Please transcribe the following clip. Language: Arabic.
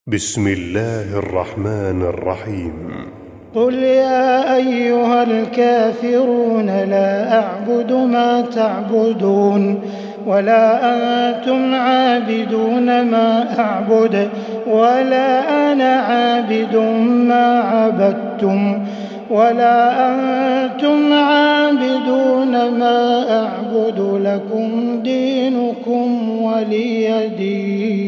بسم الله الرحمن الرحيم. قل يا أيها الكافرون لا أعبد ما تعبدون ولا أنتم عابدون ما أعبد ولا أنا عابد ما عبدتم ولا أنتم عابدون ما أعبد لكم دينكم ولي دين.